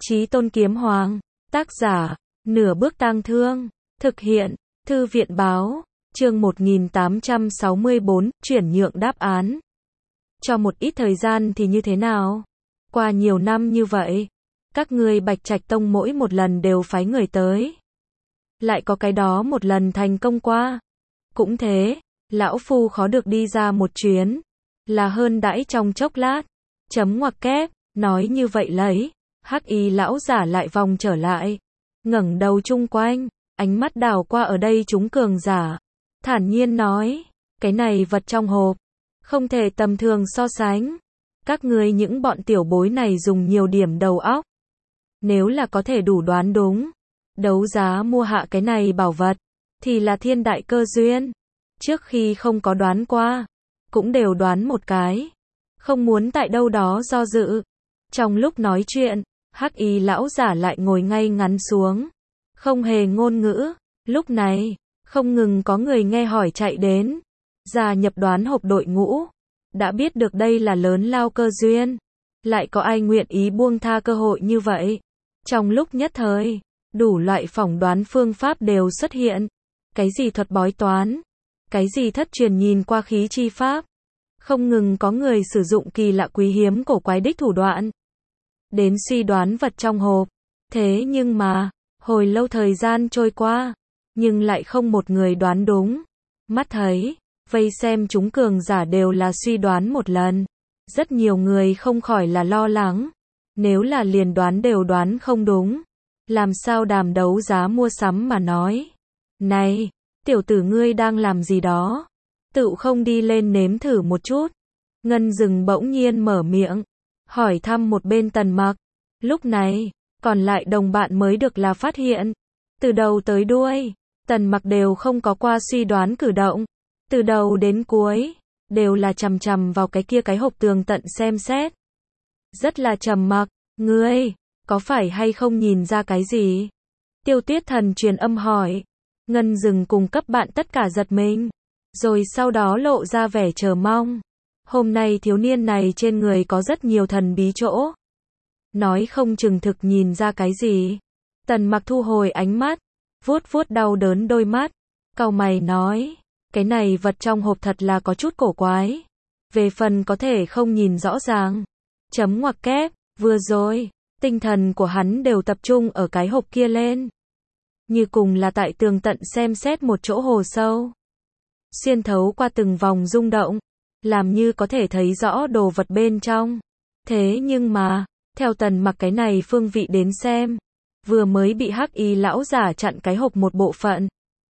Chí Tôn Kiếm Hoàng, tác giả, Nửa Bước Tang Thương, thực hiện, Thư viện báo, chương 1864, chuyển nhượng đáp án. Cho một ít thời gian thì như thế nào? Qua nhiều năm như vậy, các ngươi Bạch Trạch Tông mỗi một lần đều phái người tới. Lại có cái đó một lần thành công qua. Cũng thế, lão phu khó được đi ra một chuyến, là hơn đãi trong chốc lát. Chấm ngoặc kép, nói như vậy lấy, Hắc Y lão giả lại vòng trở lại, ngẩng đầu chung quanh, ánh mắt đảo qua ở đây chúng cường giả, thản nhiên nói, cái này vật trong hộp, không thể tầm thường so sánh. Các ngươi những bọn tiểu bối này dùng nhiều điểm đầu óc. Nếu là có thể đủ đoán đúng, đấu giá mua hạ cái này bảo vật, thì là thiên đại cơ duyên. Trước khi không có đoán qua, cũng đều đoán một cái. Không muốn tại đâu đó do dự. Trong lúc nói chuyện, Hắc Y lão giả lại ngồi ngay ngắn xuống, không hề ngôn ngữ. Lúc này, không ngừng có người nghe hỏi chạy đến, gia nhập đoán hộp đội ngũ. Đã biết được đây là lớn lao cơ duyên, lại có ai nguyện ý buông tha cơ hội như vậy. Trong lúc nhất thời, đủ loại phỏng đoán phương pháp đều xuất hiện. Cái gì thuật bói toán, cái gì thất truyền nhìn qua khí chi pháp. Không ngừng có người sử dụng kỳ lạ quý hiếm cổ quái đích thủ đoạn, đến suy đoán vật trong hộp. Thế nhưng mà, hồi lâu thời gian trôi qua, nhưng lại không một người đoán đúng. Mắt thấy, vây xem chúng cường giả đều là suy đoán một lần. Rất nhiều người không khỏi là lo lắng. Nếu là liền đoán đều đoán không đúng, làm sao đàm đấu giá mua sắm mà nói. Này, tiểu tử ngươi đang làm gì đó? Tự không đi lên nếm thử một chút. Ngân Dừng bỗng nhiên mở miệng, hỏi thăm một bên Tần Mặc. Lúc này, còn lại đồng bạn mới được là phát hiện. Từ đầu tới đuôi, Tần Mặc đều không có qua suy đoán cử động. Từ đầu đến cuối, đều là chằm chằm vào cái kia cái hộp tường tận xem xét. Rất là trầm mặc, ngươi, có phải hay không nhìn ra cái gì? Tiêu Tuyết Thần truyền âm hỏi. Ngân Dừng cùng cấp bạn tất cả giật mình, rồi sau đó lộ ra vẻ chờ mong. Hôm nay thiếu niên này trên người có rất nhiều thần bí chỗ. Nói không chừng thực nhìn ra cái gì. Tần Mặc thu hồi ánh mắt, vuốt vuốt đau đớn đôi mắt, cau mày nói, cái này vật trong hộp thật là có chút cổ quái. Về phần có thể không nhìn rõ ràng. Chấm ngoặc kép, vừa rồi, tinh thần của hắn đều tập trung ở cái hộp kia lên. Như cùng là tại tường tận xem xét một chỗ hồ sâu. Xuyên thấu qua từng vòng rung động, làm như có thể thấy rõ đồ vật bên trong. Thế nhưng mà, theo Tần Mặc cái này phương vị đến xem, vừa mới bị Hắc Y lão giả chặn cái hộp một bộ phận,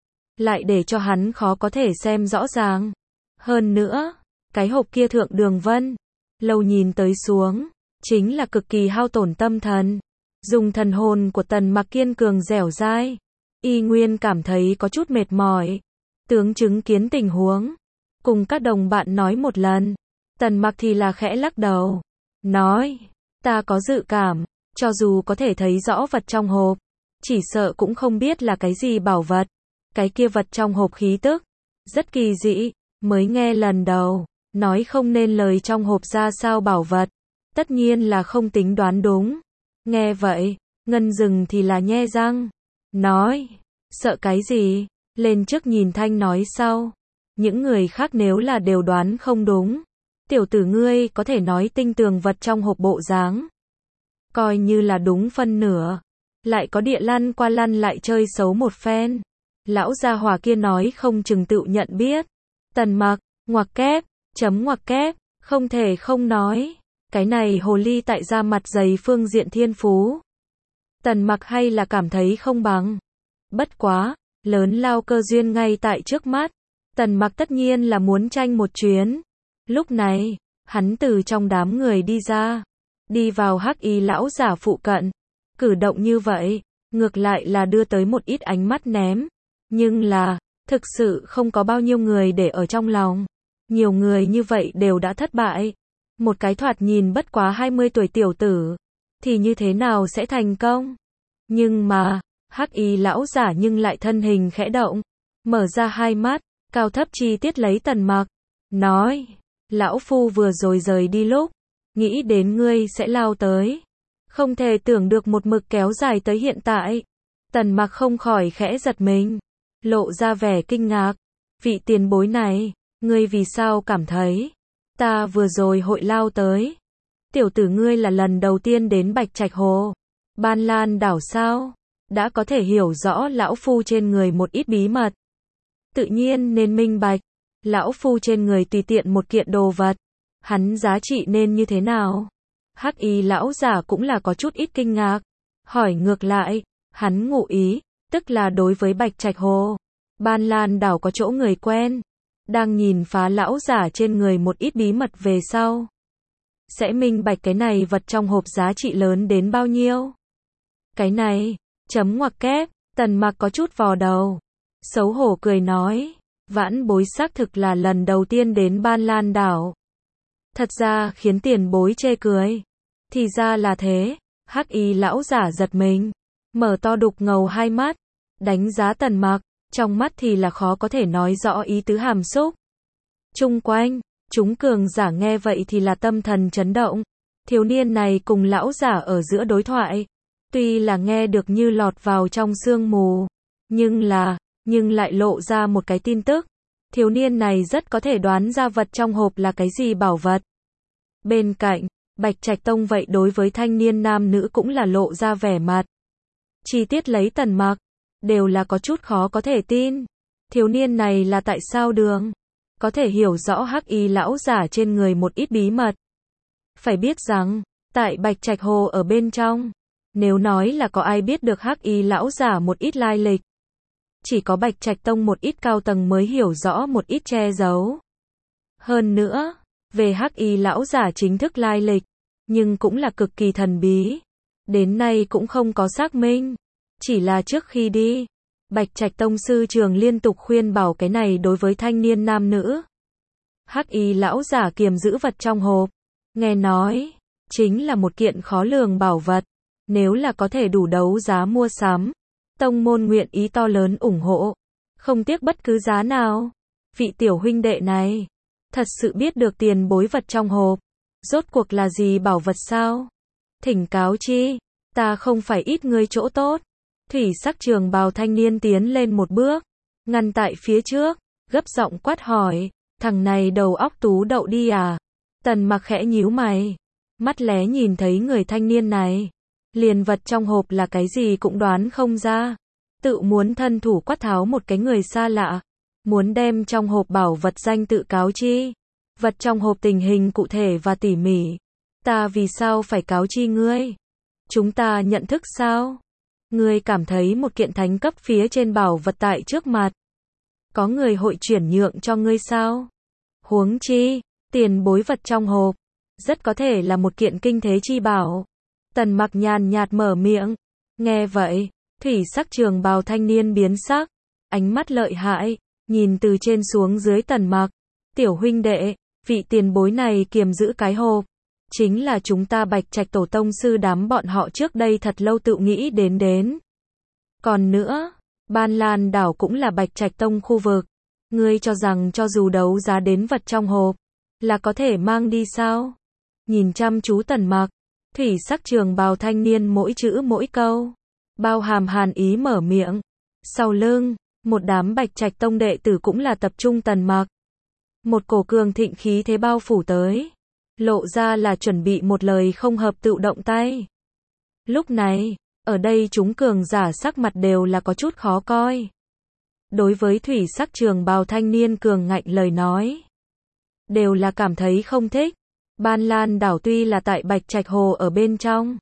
lại để cho hắn khó có thể xem rõ ràng. Hơn nữa, cái hộp kia thượng đường vân, lâu nhìn tới xuống, chính là cực kỳ hao tổn tâm thần. Dùng thần hồn của Tần Mặc kiên cường dẻo dai, y nguyên cảm thấy có chút mệt mỏi. Tướng chứng kiến tình huống, cùng các đồng bạn nói một lần. Tần Mặc thì là khẽ lắc đầu, nói, ta có dự cảm, cho dù có thể thấy rõ vật trong hộp, chỉ sợ cũng không biết là cái gì bảo vật. Cái kia vật trong hộp khí tức, rất kỳ dị, mới nghe lần đầu, nói không nên lời trong hộp ra sao bảo vật. Tất nhiên là không tính đoán đúng. Nghe vậy, Ngân Dừng thì là nhe răng, nói, sợ cái gì, lên trước nhìn thanh nói sau. Những người khác nếu là đều đoán không đúng, tiểu tử ngươi có thể nói tinh tường vật trong hộp bộ dáng, coi như là đúng phân nửa, lại có địa lăn qua lăn lại chơi xấu một phen. Lão gia hỏa kia nói không chừng tự nhận biết. Tần Mặc, ngoặc kép, chấm ngoặc kép, không thể không nói, cái này hồ ly tại ra mặt dày phương diện thiên phú. Tần Mặc hay là cảm thấy không bằng. Bất quá, lớn lao cơ duyên ngay tại trước mắt. Tần Mặc tất nhiên là muốn tranh một chuyến. Lúc này, hắn từ trong đám người đi ra, đi vào Hắc Y lão giả phụ cận. Cử động như vậy, ngược lại là đưa tới một ít ánh mắt ném. Nhưng là, thực sự không có bao nhiêu người để ở trong lòng. Nhiều người như vậy đều đã thất bại. Một cái thoạt nhìn bất quá 20 tuổi tiểu tử, thì như thế nào sẽ thành công? Nhưng mà, Hắc Y lão giả nhưng lại thân hình khẽ động, mở ra hai mắt, cao thấp chi tiết lấy Tần Mặc, nói, lão phu vừa rồi rời đi lúc, nghĩ đến ngươi sẽ lao tới. Không thể tưởng được một mực kéo dài tới hiện tại. Tần Mặc không khỏi khẽ giật mình, lộ ra vẻ kinh ngạc. Vị tiền bối này, ngươi vì sao cảm thấy ta vừa rồi hội lao tới? Tiểu tử ngươi là lần đầu tiên đến Bạch Trạch Hồ, Ban Lan đảo sao? Đã có thể hiểu rõ lão phu trên người một ít bí mật. Tự nhiên nên minh bạch, lão phu trên người tùy tiện một kiện đồ vật, hắn giá trị nên như thế nào? Hắc Y lão giả cũng là có chút ít kinh ngạc, hỏi ngược lại, hắn ngụ ý, tức là đối với Bạch Trạch Hồ, Ban Lan đảo có chỗ người quen, đang nhìn phá lão giả trên người một ít bí mật về sau. Sẽ minh bạch cái này vật trong hộp giá trị lớn đến bao nhiêu? Cái này, chấm ngoặc kép, Tần Mặc có chút vò đầu, xấu hổ cười nói, vãn bối xác thực là lần đầu tiên đến Ban Lan đảo. Thật ra khiến tiền bối chê cười. Thì ra là thế, Hắc Y lão giả giật mình, mở to đục ngầu hai mắt, đánh giá Tần Mặc, trong mắt thì là khó có thể nói rõ ý tứ hàm xúc. Chung quanh, chúng cường giả nghe vậy thì là tâm thần chấn động. Thiếu niên này cùng lão giả ở giữa đối thoại, tuy là nghe được như lọt vào trong sương mù, nhưng lại lộ ra một cái tin tức. Thiếu niên này rất có thể đoán ra vật trong hộp là cái gì bảo vật. Bên cạnh, Bạch Trạch Tông vậy đối với thanh niên nam nữ cũng là lộ ra vẻ mặt. Chi tiết lấy Tần Mặc, đều là có chút khó có thể tin. Thiếu niên này là tại sao đường có thể hiểu rõ Hắc Y lão giả trên người một ít bí mật. Phải biết rằng, tại Bạch Trạch Hồ ở bên trong, nếu nói là có ai biết được Hắc Y lão giả một ít lai lịch, chỉ có Bạch Trạch Tông một ít cao tầng mới hiểu rõ một ít che giấu. Hơn nữa, về Hắc Y lão giả chính thức lai lịch, nhưng cũng là cực kỳ thần bí. Đến nay cũng không có xác minh. Chỉ là trước khi đi, Bạch Trạch Tông sư trường liên tục khuyên bảo cái này đối với thanh niên nam nữ. Hắc Y lão giả kiềm giữ vật trong hộp, nghe nói, chính là một kiện khó lường bảo vật. Nếu là có thể đủ đấu giá mua sắm, tông môn nguyện ý to lớn ủng hộ, không tiếc bất cứ giá nào. Vị tiểu huynh đệ này, thật sự biết được tiền bối vật trong hộp, rốt cuộc là gì bảo vật sao? Thỉnh cáo chi, ta không phải ít ngươi chỗ tốt. Thủy sắc trường bào thanh niên tiến lên một bước, ngăn tại phía trước, gấp giọng quát hỏi, thằng này đầu óc tú đậu đi à? Tần Mặc khẽ nhíu mày, mắt lé nhìn thấy người thanh niên này, liền vật trong hộp là cái gì cũng đoán không ra, tự muốn thân thủ quát tháo một cái người xa lạ, muốn đem trong hộp bảo vật danh tự cáo chi, vật trong hộp tình hình cụ thể và tỉ mỉ. Ta vì sao phải cáo chi ngươi? Chúng ta nhận thức sao? Ngươi cảm thấy một kiện thánh cấp phía trên bảo vật tại trước mặt, có người hội chuyển nhượng cho ngươi sao? Huống chi, tiền bối vật trong hộp, rất có thể là một kiện kinh thế chi bảo. Tần Mặc nhàn nhạt mở miệng. Nghe vậy, thủy sắc trường bào thanh niên biến sắc, ánh mắt lợi hại, nhìn từ trên xuống dưới Tần Mặc. Tiểu huynh đệ, vị tiền bối này kiềm giữ cái hộp, chính là chúng ta Bạch Trạch tổ tông sư đám bọn họ trước đây thật lâu tự nghĩ đến. Còn nữa, Ban Lan đảo cũng là Bạch Trạch tông khu vực. Ngươi cho rằng cho dù đấu giá đến vật trong hộp, là có thể mang đi sao? Nhìn chăm chú Tần Mặc, thủy sắc trường bào thanh niên mỗi chữ mỗi câu, bao hàm hàn ý mở miệng. Sau lưng, một đám Bạch Trạch tông đệ tử cũng là tập trung Tần Mặc. Một cổ cường thịnh khí thế bao phủ tới, lộ ra là chuẩn bị một lời không hợp tự động tay. Lúc này, ở đây chúng cường giả sắc mặt đều là có chút khó coi. Đối với thủy sắc trường bào thanh niên cường ngạnh lời nói, đều là cảm thấy không thích. Ban Lan đảo tuy là tại Bạch Trạch Hồ ở bên trong,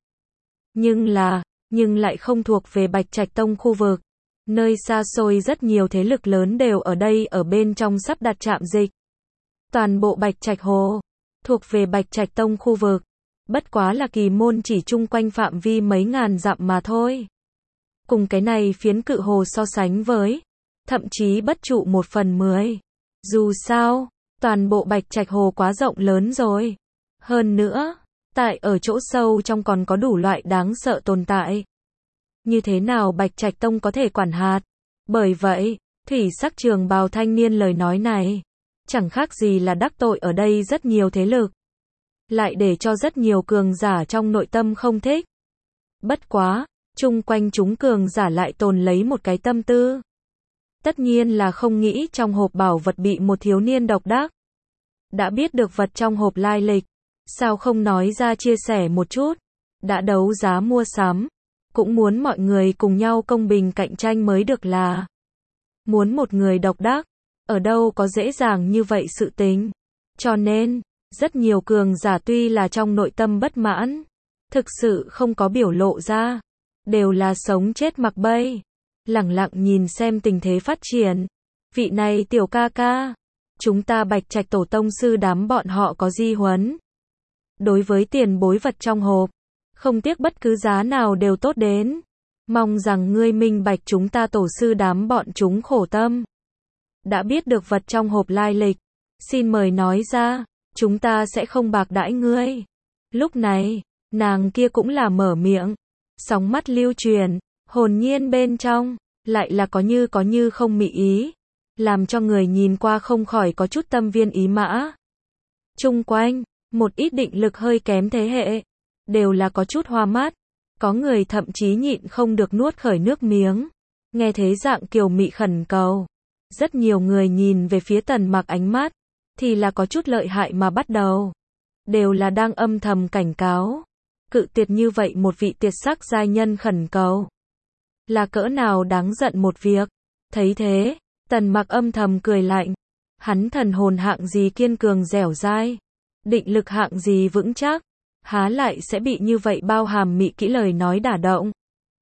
nhưng lại không thuộc về Bạch Trạch tông khu vực. Nơi xa xôi rất nhiều thế lực lớn đều ở đây ở bên trong sắp đặt trạm dịch. Toàn bộ Bạch Trạch Hồ thuộc về Bạch Trạch tông khu vực, bất quá là kỳ môn chỉ chung quanh phạm vi mấy ngàn dặm mà thôi. Cùng cái này phiến cự hồ so sánh với, thậm chí bất trụ 1/10. Dù sao, toàn bộ Bạch Trạch Hồ quá rộng lớn rồi. Hơn nữa, tại ở chỗ sâu trong còn có đủ loại đáng sợ tồn tại. Như thế nào Bạch Trạch tông có thể quản hạt? Bởi vậy, thủy sắc trường bào thanh niên lời nói này, chẳng khác gì là đắc tội ở đây rất nhiều thế lực. Lại để cho rất nhiều cường giả trong nội tâm không thích. Bất quá, chung quanh chúng cường giả lại tồn lấy một cái tâm tư. Tất nhiên là không nghĩ trong hộp bảo vật bị một thiếu niên độc đắc. Đã biết được vật trong hộp lai lịch, sao không nói ra chia sẻ một chút, đã đấu giá mua sắm, cũng muốn mọi người cùng nhau công bình cạnh tranh mới được là. Muốn một người độc đắc, ở đâu có dễ dàng như vậy sự tình. Cho nên, rất nhiều cường giả tuy là trong nội tâm bất mãn, thực sự không có biểu lộ ra, đều là sống chết mặc bay, lẳng lặng nhìn xem tình thế phát triển. Vị này tiểu ca ca, chúng ta Bạch Trạch tổ tông sư đám bọn họ có di huấn. Đối với tiền bối vật trong hộp, không tiếc bất cứ giá nào đều tốt đến. Mong rằng ngươi minh bạch chúng ta tổ sư đám bọn chúng khổ tâm. Đã biết được vật trong hộp lai lịch, xin mời nói ra, chúng ta sẽ không bạc đãi ngươi. Lúc này, nàng kia cũng là mở miệng, sóng mắt lưu truyền, hồn nhiên bên trong, lại là có như không mị ý, làm cho người nhìn qua không khỏi có chút tâm viên ý mã. Chung quanh, một ít định lực hơi kém thế hệ, đều là có chút hoa mắt, có người thậm chí nhịn không được nuốt khởi nước miếng, nghe thế dạng kiều mị khẩn cầu. Rất nhiều người nhìn về phía Tần Mặc ánh mắt, thì là có chút lợi hại mà bắt đầu. Đều là đang âm thầm cảnh cáo. Cự tuyệt như vậy một vị tuyệt sắc giai nhân khẩn cầu. Là cỡ nào đáng giận một việc. Thấy thế, Tần Mặc âm thầm cười lạnh. Hắn thần hồn hạng gì kiên cường dẻo dai. Định lực hạng gì vững chắc. Há lại sẽ bị như vậy bao hàm mị kỹ lời nói đả động.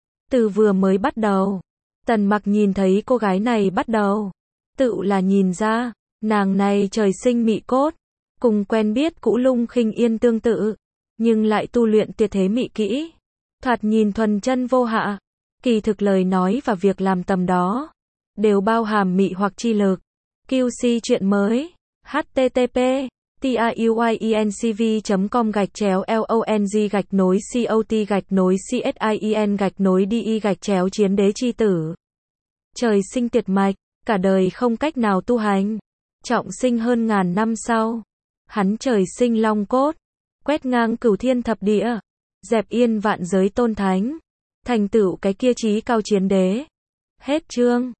Từ vừa mới bắt đầu, Tần Mặc nhìn thấy cô gái này bắt đầu. Tự là nhìn ra, nàng này trời sinh mị cốt, cùng quen biết cũ Lung Khinh Yên tương tự, nhưng lại tu luyện tuyệt thế mị kỹ, thoạt nhìn thuần chân vô hạ, kỳ thực lời nói và việc làm tầm đó, đều bao hàm mị hoặc chi lực. QC chuyện mới, http tiyuinCV.com/long/cot/csin-chiến đế chi tử. Trời sinh tuyệt mạch, cả đời không cách nào tu hành, trọng sinh hơn ngàn năm sau, hắn trời sinh long cốt, quét ngang cửu thiên thập địa, dẹp yên vạn giới tôn thánh, thành tựu cái kia chí cao chiến đế. Hết chương.